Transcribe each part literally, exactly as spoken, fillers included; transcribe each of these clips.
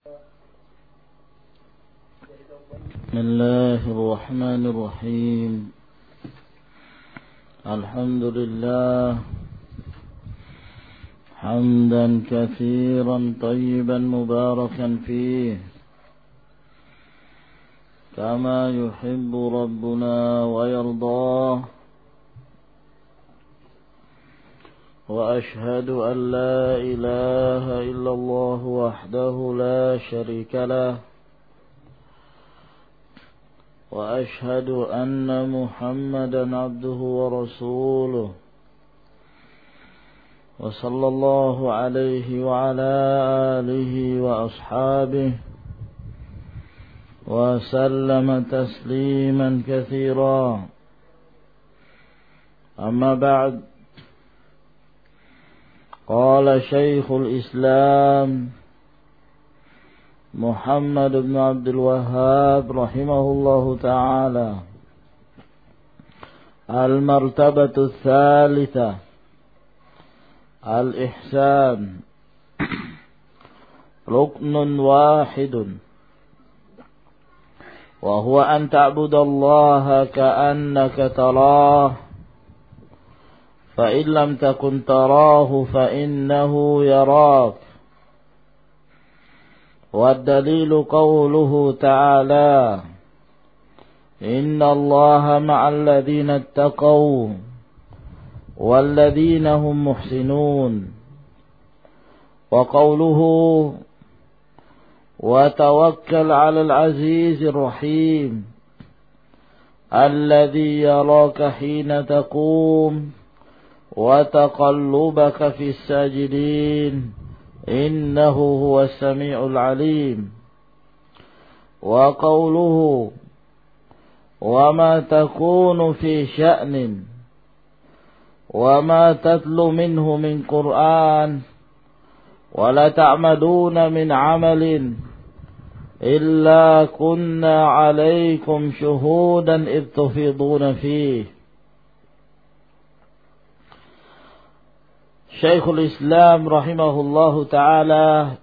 بسم الله الرحمن الرحيم. الحمد لله حمدا كثيرا طيبا مباركا فيه كما يحب ربنا ويرضاه، وأشهد أن لا إله إلا الله وحده لا شريك له، وأشهد أن محمدا عبده ورسوله، وصلى الله عليه وعلى آله وأصحابه وسلم تسليما كثيرا. أما بعد، قال شيخ الإسلام محمد بن عبد الوهاب رحمه الله تعالى: المرتبة الثالثة الإحسان، ركن واحد، وهو أن تعبد الله كأنك تراه، فإن لم تكن تراه فإنه يراك. والدليل قوله تعالى: إن الله مع الذين اتقوا والذين هم محسنون. وقوله: وتوكل على العزيز الرحيم الذي يراك حين تقوم وتقلبك في الساجدين إنه هو السميع العليم. وقوله: وما تكون في شأن وما تتلو منه من قرآن ولا تعملون من عمل إلا كنا عليكم شهودا إذ تفيضون فيه. Syekhul Islam rahimahullahu ta'ala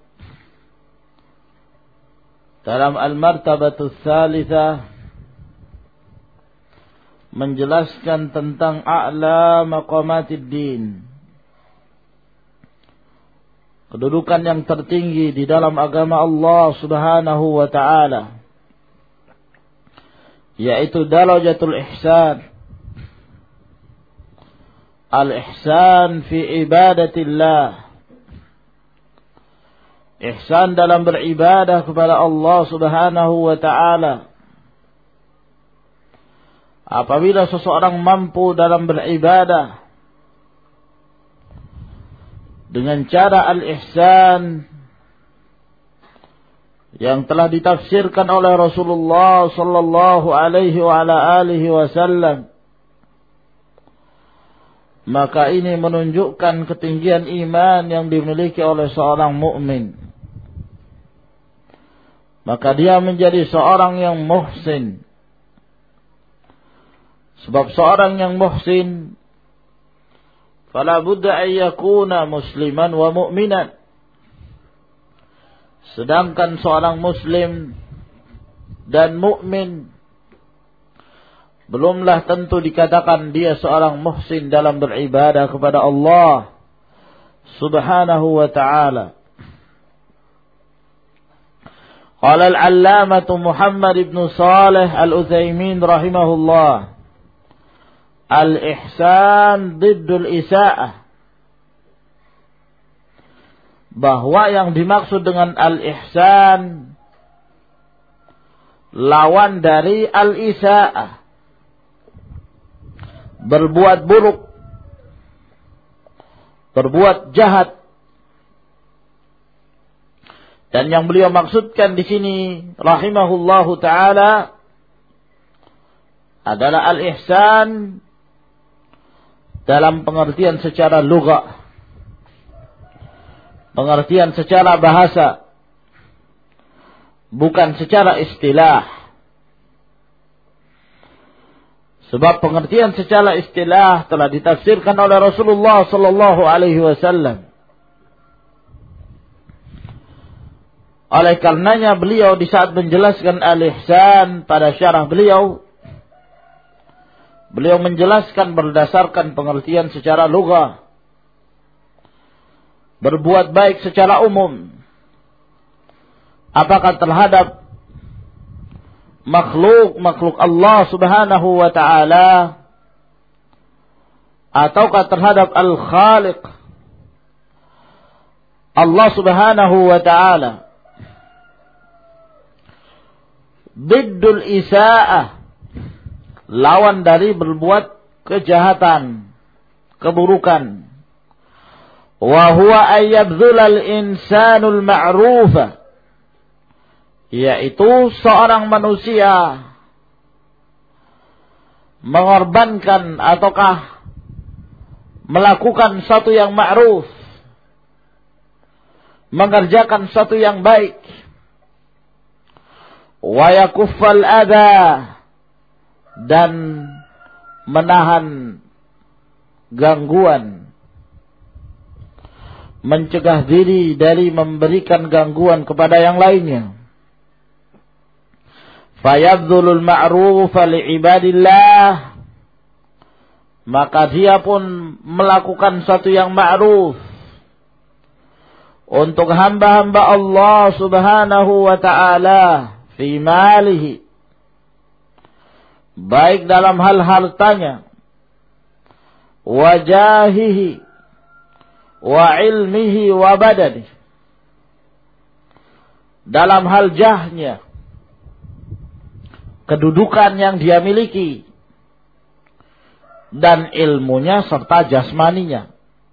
dalam Al-Martabatul Tsalitsah menjelaskan tentang a'la maqamatid din, kedudukan yang tertinggi di dalam agama Allah Subhanahu wa ta'ala, yaitu darajatul ihsan. Al-ihsan fi ibadatillah, ihsan dalam beribadah kepada Allah Subhanahu wa ta'ala. Apabila seseorang mampu dalam beribadah dengan cara al-ihsan yang telah ditafsirkan oleh Rasulullah sallallahu alaihi wa ala alihi wasallam, maka ini menunjukkan ketinggian iman yang dimiliki oleh seorang mukmin. Maka dia menjadi seorang yang muhsin. Sebab seorang yang muhsin fala budda an yakuna musliman wa mu'minan. Sedangkan seorang muslim dan mukmin belumlah tentu dikatakan dia seorang muhsin dalam beribadah kepada Allah Subhanahu wa ta'ala. Qala al-allamah Muhammad ibn Shalih al-Utsaimin rahimahullah: al-ihsan diddul isa'ah. Bahwa yang dimaksud dengan al-ihsan lawan dari al-isa'ah, berbuat buruk, berbuat jahat. Dan yang beliau maksudkan di sini rahimahullahu taala adalah al-ihsan dalam pengertian secara lugha, pengertian secara bahasa, bukan secara istilah. Sebab pengertian secara istilah telah ditafsirkan oleh Rasulullah sallallahu alaihi wasallam. Oleh karenanya beliau di saat menjelaskan al-ihsan pada syarah beliau, beliau menjelaskan berdasarkan pengertian secara lughah. Berbuat baik secara umum. Apakah terhadap makhluk-makhluk Allah subhanahu wa ta'ala, ataukah terhadap al-khaliq Allah subhanahu wa ta'ala. Biddul isa'ah, lawan dari berbuat kejahatan, keburukan. Wa huwa ayyabdhulal insanul ma'rufa, yaitu seorang manusia mengorbankan ataukah melakukan satu yang ma'ruf, mengerjakan satu yang baik. Wa yakuffal adha, dan menahan gangguan, mencegah diri dari memberikan gangguan kepada yang lainnya. Fayabdhulul ma'rufa li'ibadillah, maka dia pun melakukan satu yang ma'ruf untuk hamba-hamba Allah subhanahu wa ta'ala fi malihi, baik dalam hal hartanya, wajahihi, wa ilmihi, wa badanihi, dalam hal jahnya, kedudukan yang dia miliki, dan ilmunya serta jasmaninya.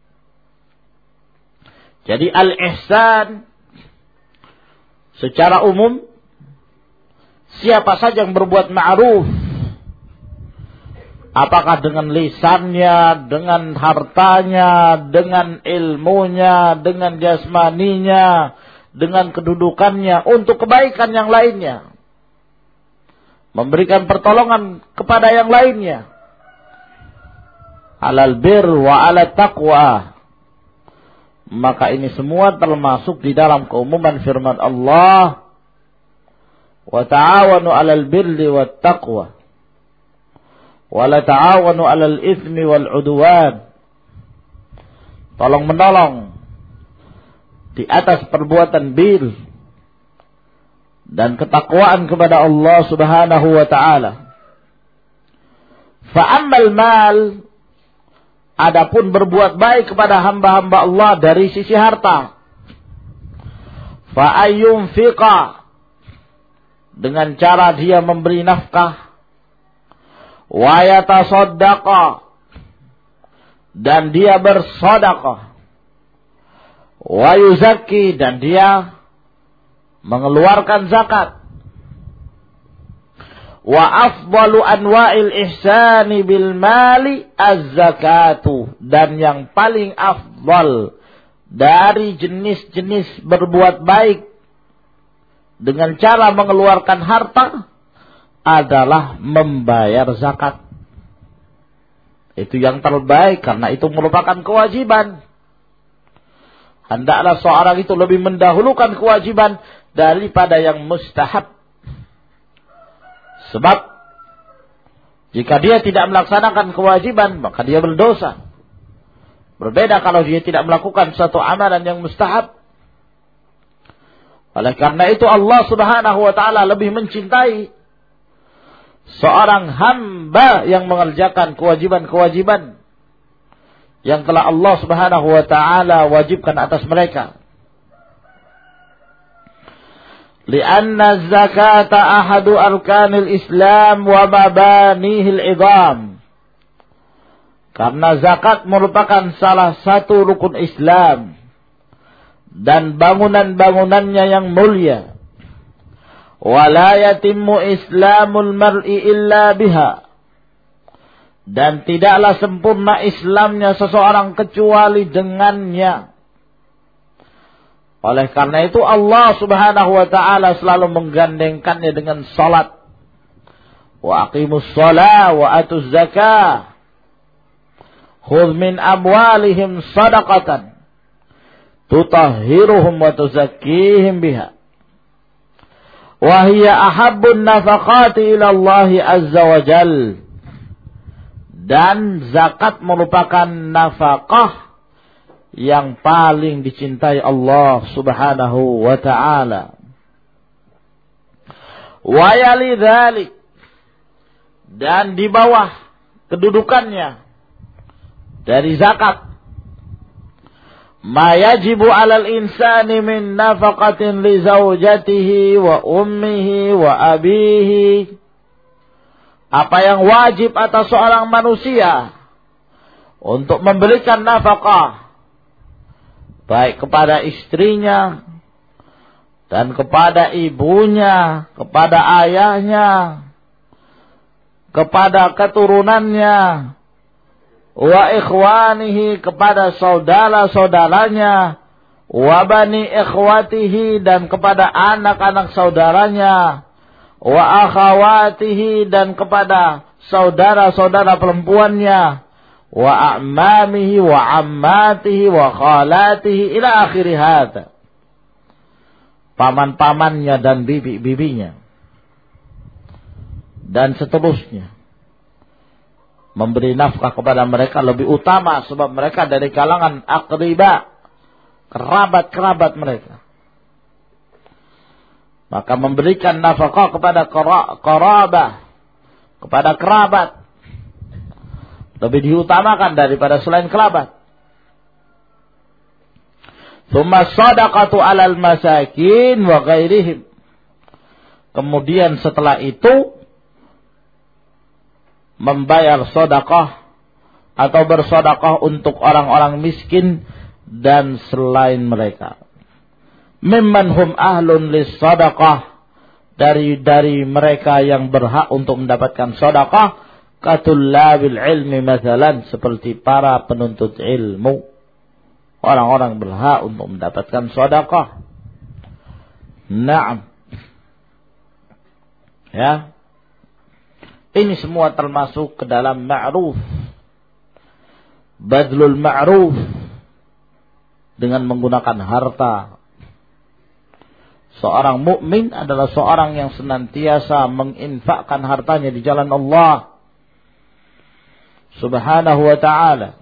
Jadi al-ihsan secara umum, siapa saja yang berbuat ma'ruf, apakah dengan lisannya, dengan hartanya, dengan ilmunya, dengan jasmaninya, dengan kedudukannya, untuk kebaikan yang lainnya, memberikan pertolongan kepada yang lainnya, alal bir wa ala taqwa, maka ini semua termasuk di dalam keumuman firman Allah, wa ta'awanu alal birri wat taqwa wa la ta'awanu alal itsmi wal udwan. Tolong menolong di atas perbuatan bir dan ketakwaan kepada Allah subhanahu wa ta'ala. Fa'ammal mal, adapun berbuat baik kepada hamba-hamba Allah dari sisi harta, fa'ayyum fiqa, dengan cara dia memberi nafkah, wa yatasaddaqa, dan dia bersedekah, wa yuzakki, dan dia mengeluarkan zakat. Wa afdalu anwa'il ihsani bil mali az-zakatu, dan yang paling afdal dari jenis-jenis berbuat baik dengan cara mengeluarkan harta adalah membayar zakat. Itu yang terbaik, karena itu merupakan kewajiban. Hendaklah seorang itu lebih mendahulukan kewajiban daripada yang mustahab. Sebab jika dia tidak melaksanakan kewajiban, maka dia berdosa. Berbeda kalau dia tidak melakukan suatu amalan yang mustahab. Oleh karena itu Allah subhanahu wa ta'ala lebih mencintai seorang hamba yang mengerjakan kewajiban-kewajiban yang telah Allah subhanahu wa ta'ala wajibkan atas mereka. Lianna zakata ahadu arkanil Islam wa mabanihil idham. Karena zakat merupakan salah satu rukun Islam dan bangunan-bangunannya yang mulia. Wa la yatimmu islamul mar'i illa biha. Dan tidaklah sempurna Islamnya seseorang kecuali dengannya. Oleh karena itu Allah subhanahu wa ta'ala selalu menggandengkannya dengan salat. Wa aqimus shalah wa atuz zakah. Khudh min amwalihim sadaqatan tutahhiruhum wa tuzakkihim biha. wa hiya ahabbun nafaqati ila Allah azza wa jal. Dan zakat merupakan nafkah yang paling dicintai Allah Subhanahu wa ta'ala. Wa yali dzalik, dan di bawah kedudukannya dari zakat, ma yajibu 'alal insani min nafaqatin li zaujatihi wa ummihi wa abihi, apa yang wajib atas seorang manusia untuk memberikan nafkah baik kepada istrinya dan kepada ibunya, kepada ayahnya, kepada keturunannya, wa ikhwanihi, kepada saudara-saudaranya, wa bani ikhwatihi, dan kepada anak-anak saudaranya, wa akhawatihi, dan kepada saudara-saudara perempuannya, wa a'mamihi wa ammatihi wa khalatihi ila akhiri hadza, paman-pamannya dan bibi-bibinya dan seterusnya. Memberi nafkah kepada mereka lebih utama sebab mereka dari kalangan aqriba, kerabat-kerabat mereka. Maka memberikan nafkah kepada qarabah, kepada kerabat, lebih diutamakan daripada selain kerabat. Tsumma shadaqatu 'alal masakin wa ghairihim. Kemudian setelah itu membayar sedekah atau bersedekah untuk orang-orang miskin dan selain mereka. Mimman hum ahlun lis-sadaqah, dari dari mereka yang berhak untuk mendapatkan sedekah, katullabil ilmi mathalan, seperti para penuntut ilmu. Orang-orang berhak untuk mendapatkan sedekah. Naam. Ya. Ini semua termasuk ke dalam ma'ruf. Badlul ma'ruf, dengan menggunakan harta. Seorang mukmin adalah seorang yang senantiasa menginfakkan hartanya di jalan Allah Subhanahu wa ta'ala.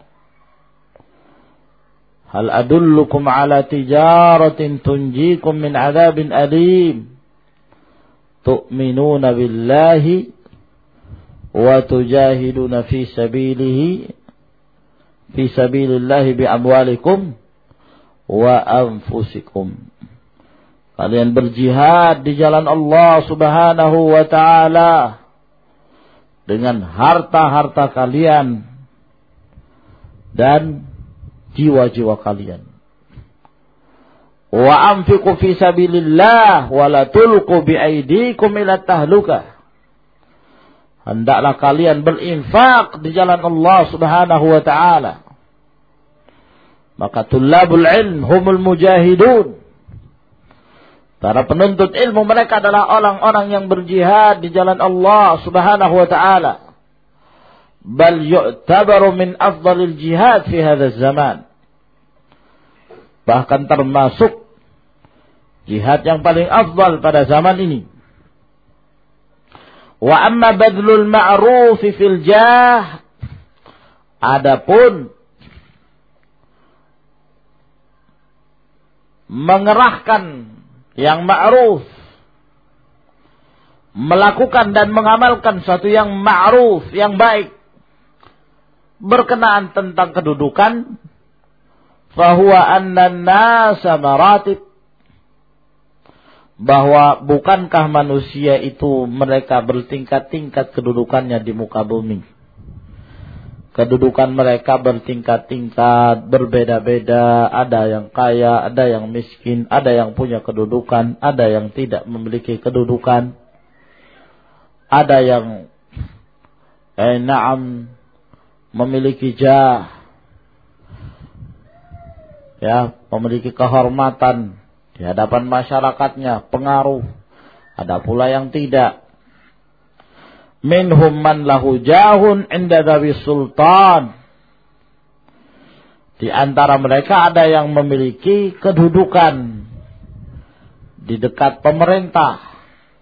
Hal adullukum ala tijaratin tunjikum min adzabin alim. Tu'minuna billahi wa tujahiduna fi sabilihi fi sabilillahi bi amwalikum wa anfusikum. Kalian berjihad di jalan Allah Subhanahu wa ta'ala dengan harta-harta kalian dan jiwa-jiwa kalian. Wa anfiqu fi sabilillah wa la tulqu bi aydikum ila tahlukah. Hendaklah kalian berinfak di jalan Allah Subhanahu wa ta'ala. Maka tullabul ilm humul mujahidun. Para penuntut ilmu mereka adalah orang-orang yang berjihad di jalan Allah Subhanahu wa ta'ala. Bal yu'tabaru min afdalil jihad fi hadzal zaman. Bahkan termasuk jihad yang paling afdal pada zaman ini. Wa amma badlul ma'ruf fil jah, adapun mengerahkan yang ma'ruf, melakukan dan mengamalkan sesuatu yang ma'ruf, yang baik, berkenaan tentang kedudukan, fahuwa anna an-nasa maratib, bahwa bukankah manusia itu mereka bertingkat-tingkat kedudukannya di muka bumi. Kedudukan mereka bertingkat-tingkat, berbeda-beda. Ada yang kaya, ada yang miskin, ada yang punya kedudukan, ada yang tidak memiliki kedudukan. Ada yang eh, na'am memiliki jah, ya, memiliki kehormatan di hadapan masyarakatnya, pengaruh. Ada pula yang tidak. Minhum man lahu jahun inda dhawi sultan. Di antara mereka ada yang memiliki kedudukan di dekat pemerintah.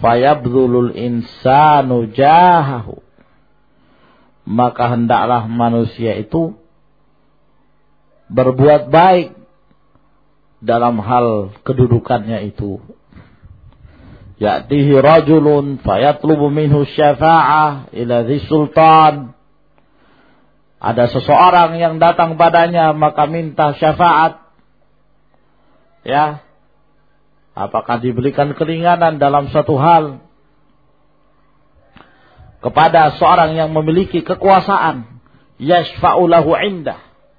fayabdhulul insanu jahahu, maka hendaklah manusia itu berbuat baik dalam hal kedudukannya itu. Ya'tihi rajulun fayatlubu minhu syafa'ah ila dhi sultan. Ada seseorang yang datang padanya maka minta syafaat. Ya. Apakah diberikan keringanan dalam satu hal kepada seorang yang memiliki kekuasaan, yashfa'u lahu indah.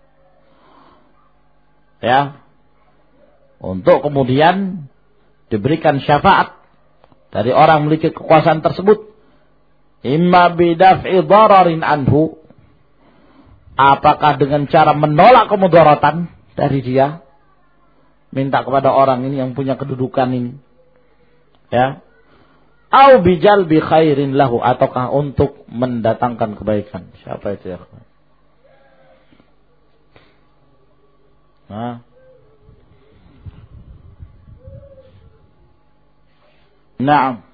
Ya. Untuk kemudian diberikan syafaat dari orang memiliki kekuasaan tersebut, imma bidaf'i dhararin anhu, apakah dengan cara menolak kemudaratan dari dia, minta kepada orang ini yang punya kedudukan ini, ya, au bijalbi khairin lahu, ataukah untuk mendatangkan kebaikan. Siapa itu ya? Nah, Nah,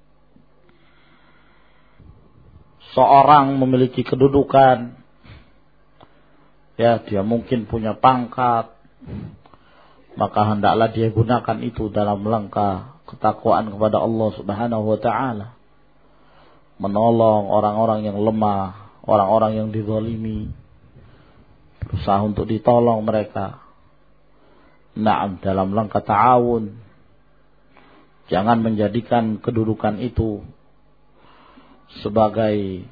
seorang memiliki kedudukan, ya dia mungkin punya pangkat, maka hendaklah dia gunakan itu dalam langkah ketakwaan kepada Allah Subhanahu wa taala, menolong orang-orang yang lemah, orang-orang yang dizalimi, berusaha untuk ditolong mereka. Naam, dalam langkah ta'awun. Jangan menjadikan kedudukan itu sebagai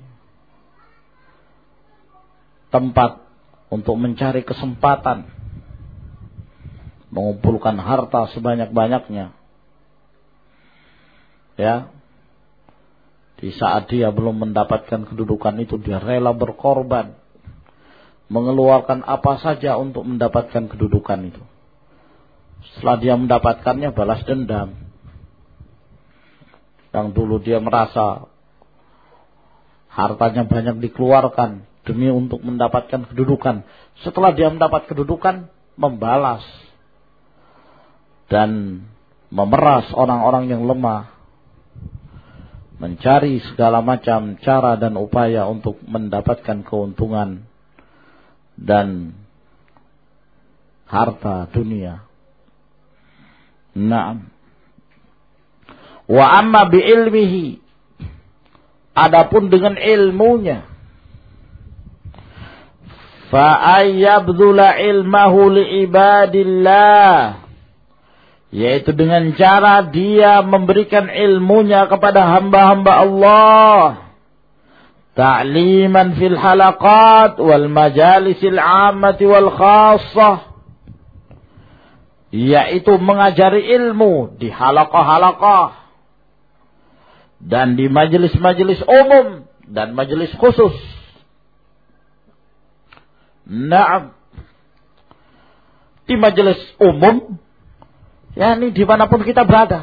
tempat untuk mencari kesempatan mengumpulkan harta sebanyak-banyaknya. Ya. Di saat dia belum mendapatkan kedudukan itu, dia rela berkorban, mengeluarkan apa saja untuk mendapatkan kedudukan itu. Setelah dia mendapatkannya, balas dendam. Yang dulu dia merasa hartanya banyak dikeluarkan demi untuk mendapatkan kedudukan, setelah dia mendapat kedudukan, membalas dan memeras orang-orang yang lemah, mencari segala macam cara dan upaya untuk mendapatkan keuntungan dan harta dunia. Naam. Wa amma bi ilmihi, adapun dengan ilmunya, fa ayyabdhula ilmahu li ibadillah, yaitu dengan cara dia memberikan ilmunya kepada hamba-hamba Allah, ta'liman fil halaqat wal majalisil ammati wal khassah, yaitu mengajari ilmu di halaqah-halaqah dan di majelis-majelis umum dan majelis khusus. Naam. Di majelis umum, ya ini dimanapun kita berada.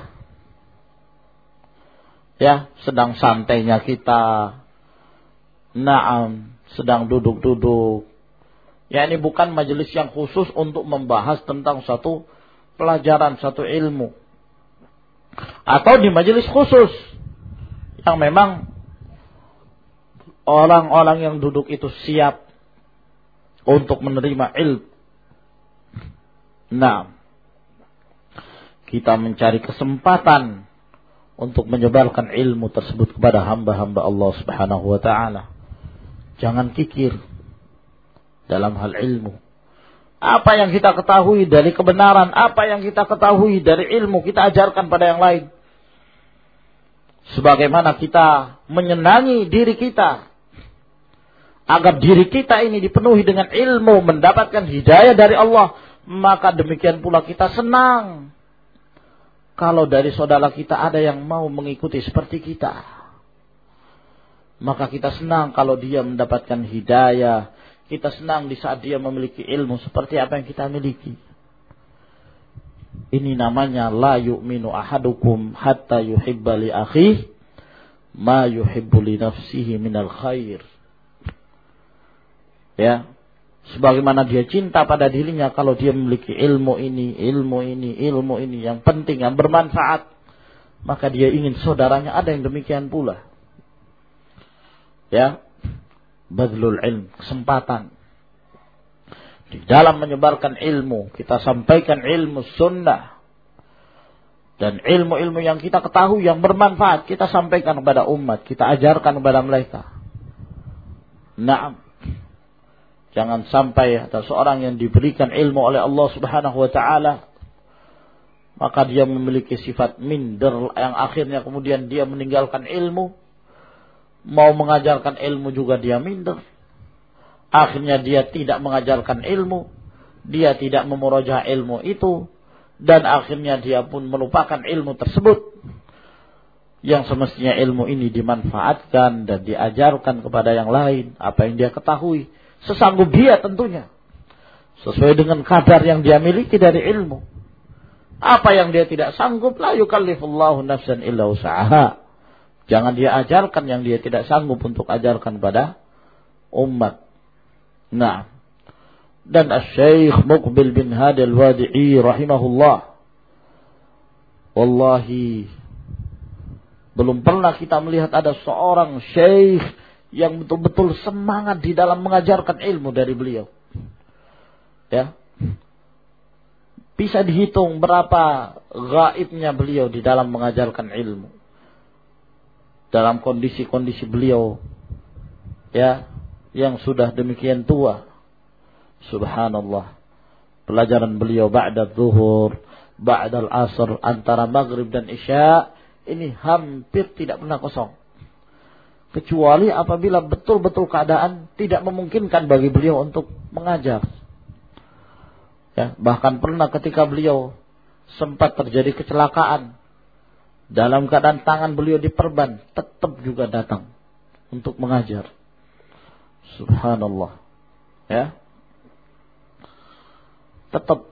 Ya, sedang santainya kita. Naam, sedang duduk-duduk. Ya, ini bukan majelis yang khusus untuk membahas tentang satu pelajaran, satu ilmu. Atau di majelis khusus yang memang orang-orang yang duduk itu siap untuk menerima ilmu. Nah, kita mencari kesempatan untuk menyebarkan ilmu tersebut kepada hamba-hamba Allah Subhanahu wa taala. Jangan kikir dalam hal ilmu. Apa yang kita ketahui dari kebenaran, apa yang kita ketahui dari ilmu, kita ajarkan pada yang lain. Sebagaimana kita menyenangi diri kita, agar diri kita ini dipenuhi dengan ilmu, mendapatkan hidayah dari Allah, maka demikian pula kita senang kalau dari saudara kita ada yang mau mengikuti seperti kita. Maka kita senang kalau dia mendapatkan hidayah, kita senang di saat dia memiliki ilmu seperti apa yang kita miliki. Ini namanya la yu'minu ahadukum hatta yuhibba li akhihi ma yuhibbu li nafsihi minal khair. Ya, sebagaimana dia cinta pada dirinya kalau dia memiliki ilmu ini, ilmu ini, ilmu ini yang penting, yang bermanfaat, maka dia ingin saudaranya ada yang demikian pula. Ya, badlul ilm, kesempatan di dalam menyebarkan ilmu, kita sampaikan ilmu sunnah dan ilmu-ilmu yang kita ketahui yang bermanfaat, kita sampaikan kepada umat, kita ajarkan kepada mereka. Naam, jangan sampai ada seorang yang diberikan ilmu oleh Allah Subhanahu wa taala, maka dia memiliki sifat minder yang akhirnya kemudian dia meninggalkan ilmu, mau mengajarkan ilmu juga dia minder. Akhirnya dia tidak mengajarkan ilmu, dia tidak memurajaah ilmu itu, dan akhirnya dia pun melupakan ilmu tersebut. Yang semestinya ilmu ini dimanfaatkan dan diajarkan kepada yang lain, apa yang dia ketahui, sesanggup dia tentunya, sesuai dengan kadar yang dia miliki dari ilmu. Apa yang dia tidak sanggup, la yukallifullahu nafsan illa wus'aha. Jangan dia ajarkan yang dia tidak sanggup untuk ajarkan pada umat. Nah, dan Asy-Syaikh Muqbil bin Hadi Al-Wadi'i rahimahullah, wallahi belum pernah kita melihat ada seorang syekh yang betul-betul semangat di dalam mengajarkan ilmu dari beliau. Ya, bisa dihitung berapa gaibnya beliau di dalam mengajarkan ilmu. Dalam kondisi-kondisi beliau, ya, yang sudah demikian tua. Subhanallah. Pelajaran beliau ba'da zuhur, ba'da al-asr, antara maghrib dan isya, ini hampir tidak pernah kosong. Kecuali apabila betul-betul keadaan tidak memungkinkan bagi beliau untuk mengajar. Ya, bahkan pernah ketika beliau sempat terjadi kecelakaan, dalam keadaan tangan beliau diperban, tetap juga datang untuk mengajar. Subhanallah. Ya. Tetap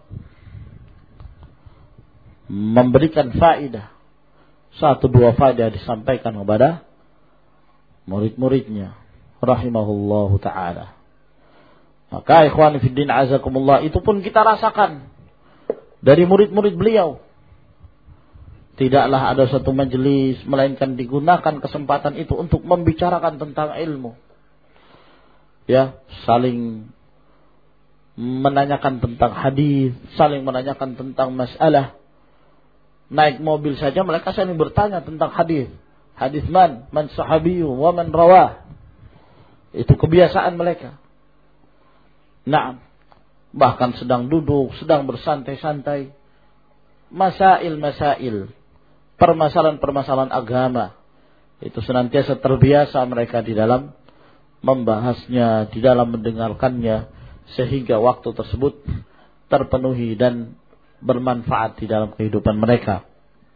memberikan faedah. Satu dua faedah disampaikan kepada murid-muridnya. Rahimahullahu ta'ala. Maka ikhwan fiddin azakumullah, itu pun kita rasakan dari murid-murid beliau. Tidaklah ada satu majelis melainkan digunakan kesempatan itu untuk membicarakan tentang ilmu. Ya, saling menanyakan tentang hadis, saling menanyakan tentang masalah. Naik mobil saja mereka saling bertanya tentang hadis. Hadis man, man sahabiyyu wa man rawah. Itu kebiasaan mereka. Nah, bahkan sedang duduk, sedang bersantai-santai, masail-masail, permasalahan-permasalahan agama, itu senantiasa terbiasa mereka di dalam membahasnya, di dalam mendengarkannya, sehingga waktu tersebut terpenuhi dan bermanfaat di dalam kehidupan mereka.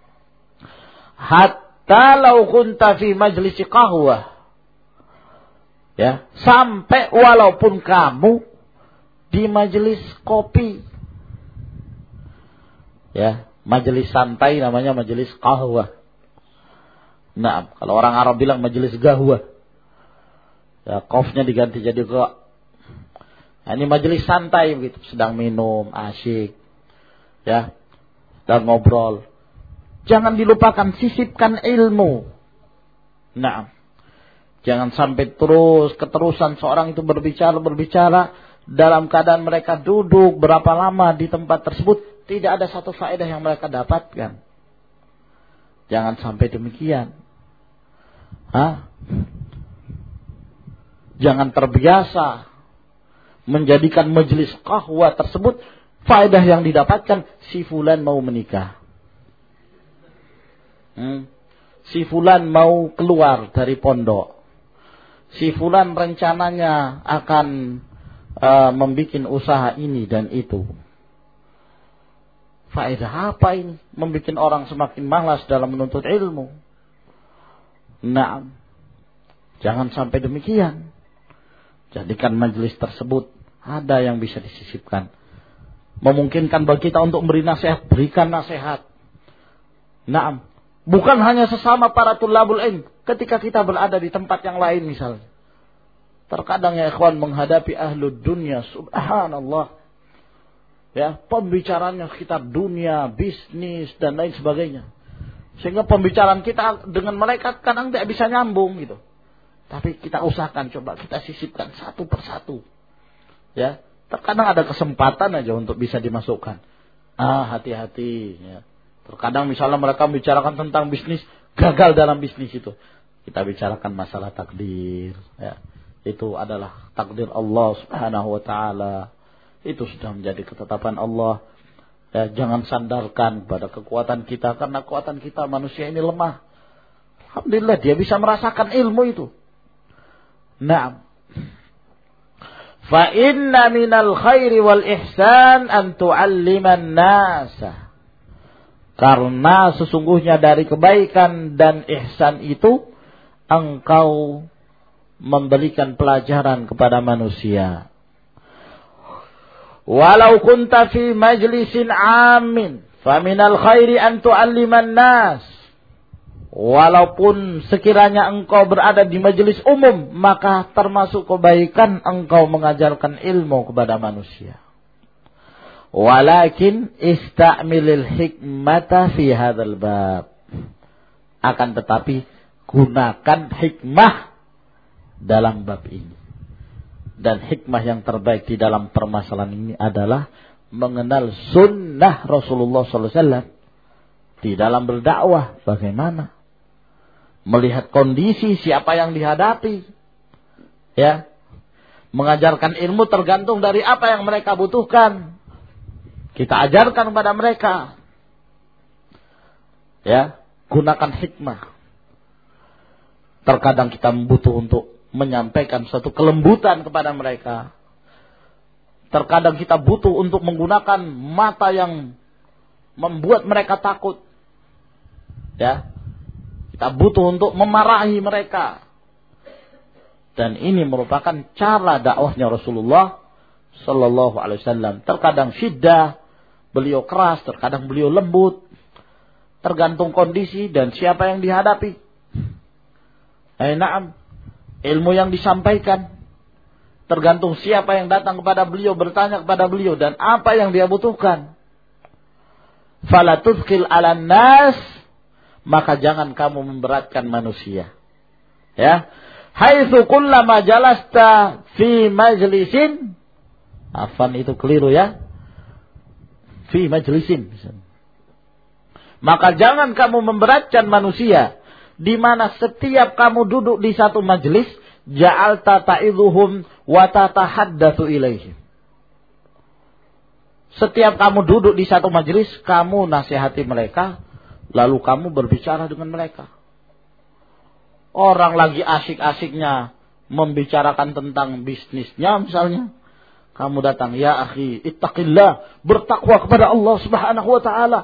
Hatta law kunta fi majlisi qahwah, ya, sampai walaupun kamu di majelis kopi, ya, majelis santai namanya majelis qahwah. Nah, kalau orang Arab bilang majelis gahwah, ya, qafnya diganti jadi qa. Nah, ini majelis santai begitu, sedang minum, asyik, ya, dan ngobrol. Jangan dilupakan, sisipkan ilmu. Nah, jangan sampai terus keterusan seorang itu berbicara berbicara dalam keadaan mereka duduk berapa lama di tempat tersebut, tidak ada satu faedah yang mereka dapatkan. Jangan sampai demikian. Hah? Jangan terbiasa menjadikan majelis qahwah tersebut faedah yang didapatkan si fulan mau menikah. Hmm. Si fulan mau keluar dari pondok. Si fulan rencananya akan uh, membuat usaha ini dan itu. Faedah apa ini? Membuat orang semakin malas dalam menuntut ilmu. Nah, jangan sampai demikian. Jadikan majelis tersebut ada yang bisa disisipkan. Memungkinkan bagi kita untuk memberi nasihat, berikan nasihat. Nah, bukan hanya sesama para tulabul ilm, ketika kita berada di tempat yang lain misalnya. Terkadang ya ikhwan menghadapi ahlud dunya, subhanallah. Ya, pembicaranya sekitar dunia, bisnis dan lain sebagainya. Sehingga pembicaraan kita dengan mereka kadang tidak bisa nyambung gitu. Tapi kita usahakan, coba kita sisipkan satu persatu. Ya, terkadang ada kesempatan aja untuk bisa dimasukkan. Ah, hati-hati. Ya. Terkadang misalnya mereka membicarakan tentang bisnis, gagal dalam bisnis itu. Kita bicarakan masalah takdir. Ya. Itu adalah takdir Allah Subhanahu Wa Taala. Itu sudah menjadi ketetapan Allah. Ya, jangan sandarkan pada kekuatan kita, karena kekuatan kita manusia ini lemah. Alhamdulillah dia bisa merasakan ilmu itu. Naam. Fa inna minal khairi wal ihsan an tu'alliman nasa. Karena sesungguhnya dari kebaikan dan ihsan itu engkau memberikan pelajaran kepada manusia. Walau kunta fi majlisin amin, faminal khairi an tu'alliman nas. Walaupun sekiranya engkau berada di majelis umum, maka termasuk kebaikan engkau mengajarkan ilmu kepada manusia. Walakin istamilil hikmata fi hadzal bab. Akan tetapi gunakan hikmah dalam bab ini. Dan hikmah yang terbaik di dalam permasalahan ini adalah mengenal sunnah Rasulullah sallallahu alaihi wasallam di dalam berdakwah. Bagaimana melihat kondisi siapa yang dihadapi, ya, mengajarkan ilmu tergantung dari apa yang mereka butuhkan. Kita ajarkan kepada mereka, ya, gunakan hikmah. Terkadang kita butuh untuk menyampaikan suatu kelembutan kepada mereka. Terkadang kita butuh untuk menggunakan mata yang membuat mereka takut. Ya. Kita butuh untuk memarahi mereka. Dan ini merupakan cara dakwahnya Rasulullah sallallahu alaihi wasallam. Terkadang syiddah, beliau keras, terkadang beliau lembut. Tergantung kondisi dan siapa yang dihadapi. Eh, na'am. Ilmu yang disampaikan tergantung siapa yang datang kepada beliau, bertanya kepada beliau, dan apa yang dia butuhkan. Fala tuzkil 'alan nas, maka jangan kamu memberatkan manusia. Ya. Haitsu kullama jalasta fi majlisin, afan itu keliru ya. Fi majlisin. Maka jangan kamu memberatkan manusia. Di mana setiap kamu duduk di satu majelis, ja'alta ta'idhuhum wa tatahaddatsu ilaihim. Setiap kamu duduk di satu majelis, kamu nasihati mereka, lalu kamu berbicara dengan mereka. Orang lagi asik-asiknya membicarakan tentang bisnisnya misalnya, kamu datang, ya akhi, ittaqillah, bertakwa kepada Allah Subhanahu wa taala.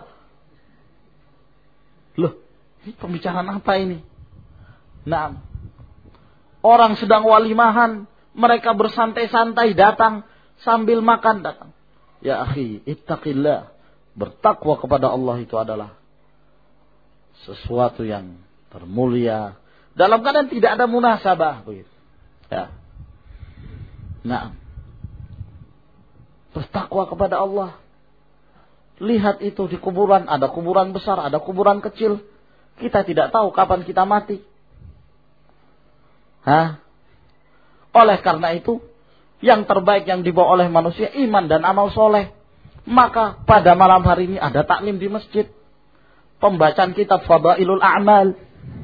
Loh, ini pembicaraan apa ini? Nah, orang sedang walimahan, mereka bersantai-santai datang sambil makan datang. Ya akhi, ittaqillah, bertakwa kepada Allah itu adalah sesuatu yang termulia. Dalam keadaan tidak ada munasabah begitu. Ya. Nah, bertakwa kepada Allah. Lihat itu di kuburan, ada kuburan besar, ada kuburan kecil. Kita tidak tahu kapan kita mati. Hah? Oleh karena itu, yang terbaik yang dibawa oleh manusia, iman dan amal soleh. Maka pada malam hari ini ada taklim di masjid. Pembacaan kitab Fadailul A'mal.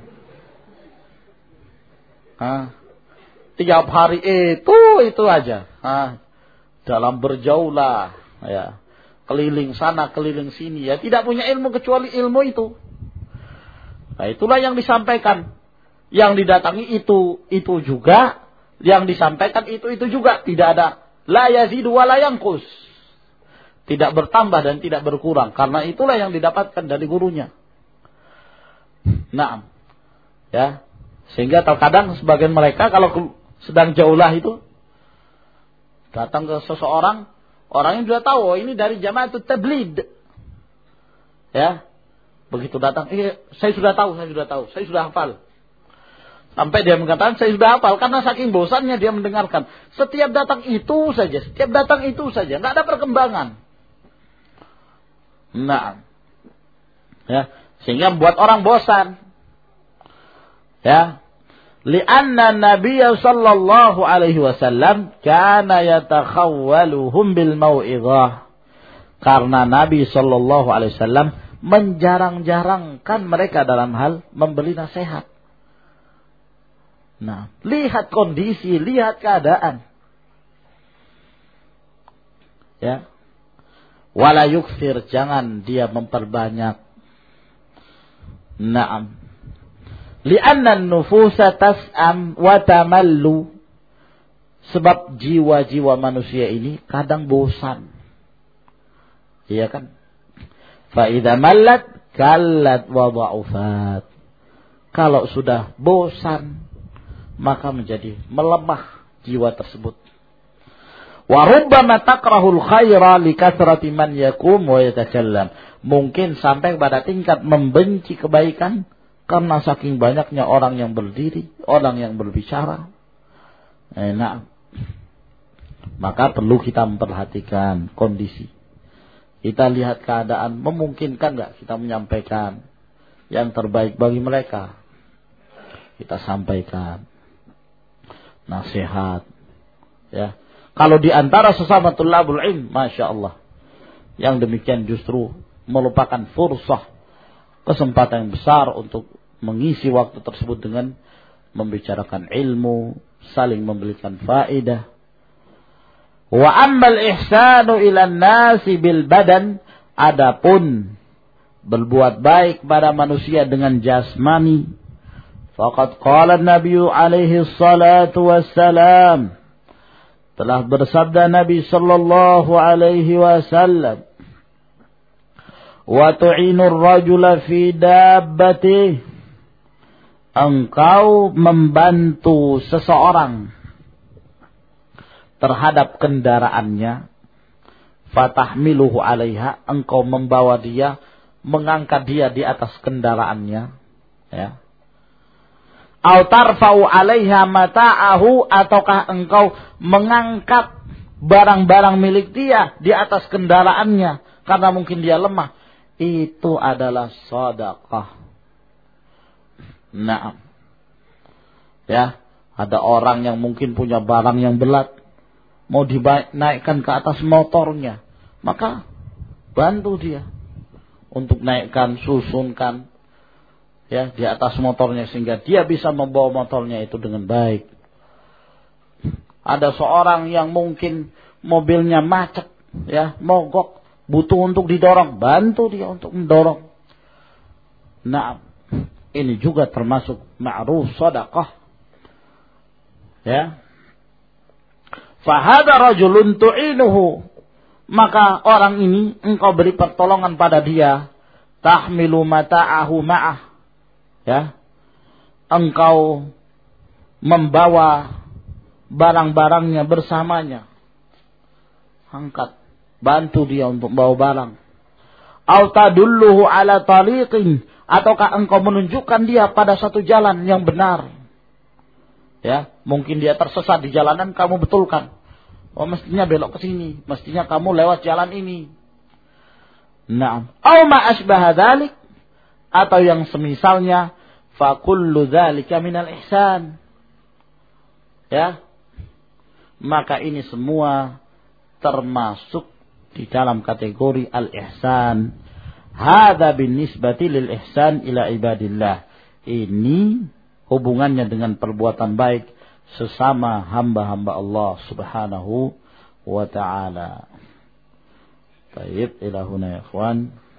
Hah? Tiap hari itu, itu aja. Hah? Dalam berjaulah. Ya. Keliling sana, keliling sini. Ya, tidak punya ilmu kecuali ilmu itu. Nah, itulah yang disampaikan. Yang didatangi itu, itu juga. Yang disampaikan itu, itu juga. Tidak ada. La yazidu wa la yanqus. Tidak bertambah dan tidak berkurang. Karena itulah yang didapatkan dari gurunya. Nah. Ya. Sehingga terkadang sebagian mereka kalau sedang jaulah itu. Datang ke seseorang. Orang yang sudah tahu. Oh, ini dari Jama'atut Tabligh. Ya. Begitu datang, eh, saya sudah tahu, saya sudah tahu, saya sudah hafal. Sampai dia mengatakan, saya sudah hafal. Karena saking bosannya dia mendengarkan. Setiap datang itu saja, setiap datang itu saja. Nggak ada perkembangan. Nah, ya, Sehingga membuat orang bosan. Ya. Lianna Nabi sallallahu alaihi wasallam kana yatakhawwaluhum bil mau'izah. Karena Nabi sallallahu alaihi wasallam menjarang-jarangkan mereka dalam hal memberi nasihat. Nah, lihat kondisi, lihat keadaan. Ya. Wala yukthir, jangan dia memperbanyak. Naam. Lianna an-nufusa tas'am wa tamallu. Sebab jiwa-jiwa manusia ini kadang bosan. Iya kan? Fa idza mallat kallat wa dha'ufat. Kalau sudah bosan, maka menjadi melemah jiwa tersebut. Wa rubbama takrahul khaira li kathrati man yakum wa yatakallam. Mungkin sampai pada tingkat membenci kebaikan karena saking banyaknya orang yang berdiri, orang yang berbicara. Enak. Maka perlu kita memperhatikan kondisi. Kita lihat keadaan, memungkinkan enggak kita menyampaikan yang terbaik bagi mereka. Kita sampaikan nasihat. Ya. Kalau di antara sesama tulabul ilm, Masya Allah, yang demikian justru merupakan fursah, kesempatan yang besar untuk mengisi waktu tersebut dengan membicarakan ilmu, saling memberikan faedah. Wa ammal ihsanu ilan nasi bil badan, adapun berbuat baik pada manusia dengan jasmani, faqad qala Nabi alaihi salatu wassalam, telah bersabda Nabi sallallahu alaihi wasallam, wa tu'inur rajula fi dabbatihi, engkau membantu seseorang terhadap kendaraannya, fatahmiluhu alaiha, engkau membawa dia, mengangkat dia di atas kendaraannya, ya. Au tarfa'u alaiha mata'ahu, ataukah engkau mengangkat barang-barang milik dia di atas kendaraannya karena mungkin dia lemah, itu adalah sedekah. Nah, ya, ada orang yang mungkin punya barang yang berat, mau dinaikkan ke atas motornya, maka bantu dia untuk naikkan, susunkan, ya, di atas motornya sehingga dia bisa membawa motornya itu dengan baik. Ada seorang yang mungkin mobilnya macet, ya, mogok, butuh untuk didorong, bantu dia untuk mendorong. Nah, ini juga termasuk ma'ruf sedekah. Ya. Fahada rajulun tu'inuhu, maka orang ini engkau beri pertolongan pada dia, tahmilu mata'ahu ma'ah, ya, engkau membawa barang-barangnya bersamanya, angkat, bantu dia untuk bawa barang. Au tadulluhu ala tariqin, ataukah engkau menunjukkan dia pada satu jalan yang benar. Ya, mungkin dia tersesat di jalanan, kamu betulkan. Oh, mestinya belok ke sini, mestinya kamu lewat jalan ini. Naam. Au ma asbaha dzalik, atau yang semisalnya, fa kullu dzalika minal ihsan. Ya. Maka ini semua termasuk di dalam kategori al-ihsan. Hadza binisbati lil ihsan ila ibadillah. Ini hubungannya dengan perbuatan baik sesama hamba-hamba Allah subhanahu wa ta'ala. Baik, ila huna ya ikhwan.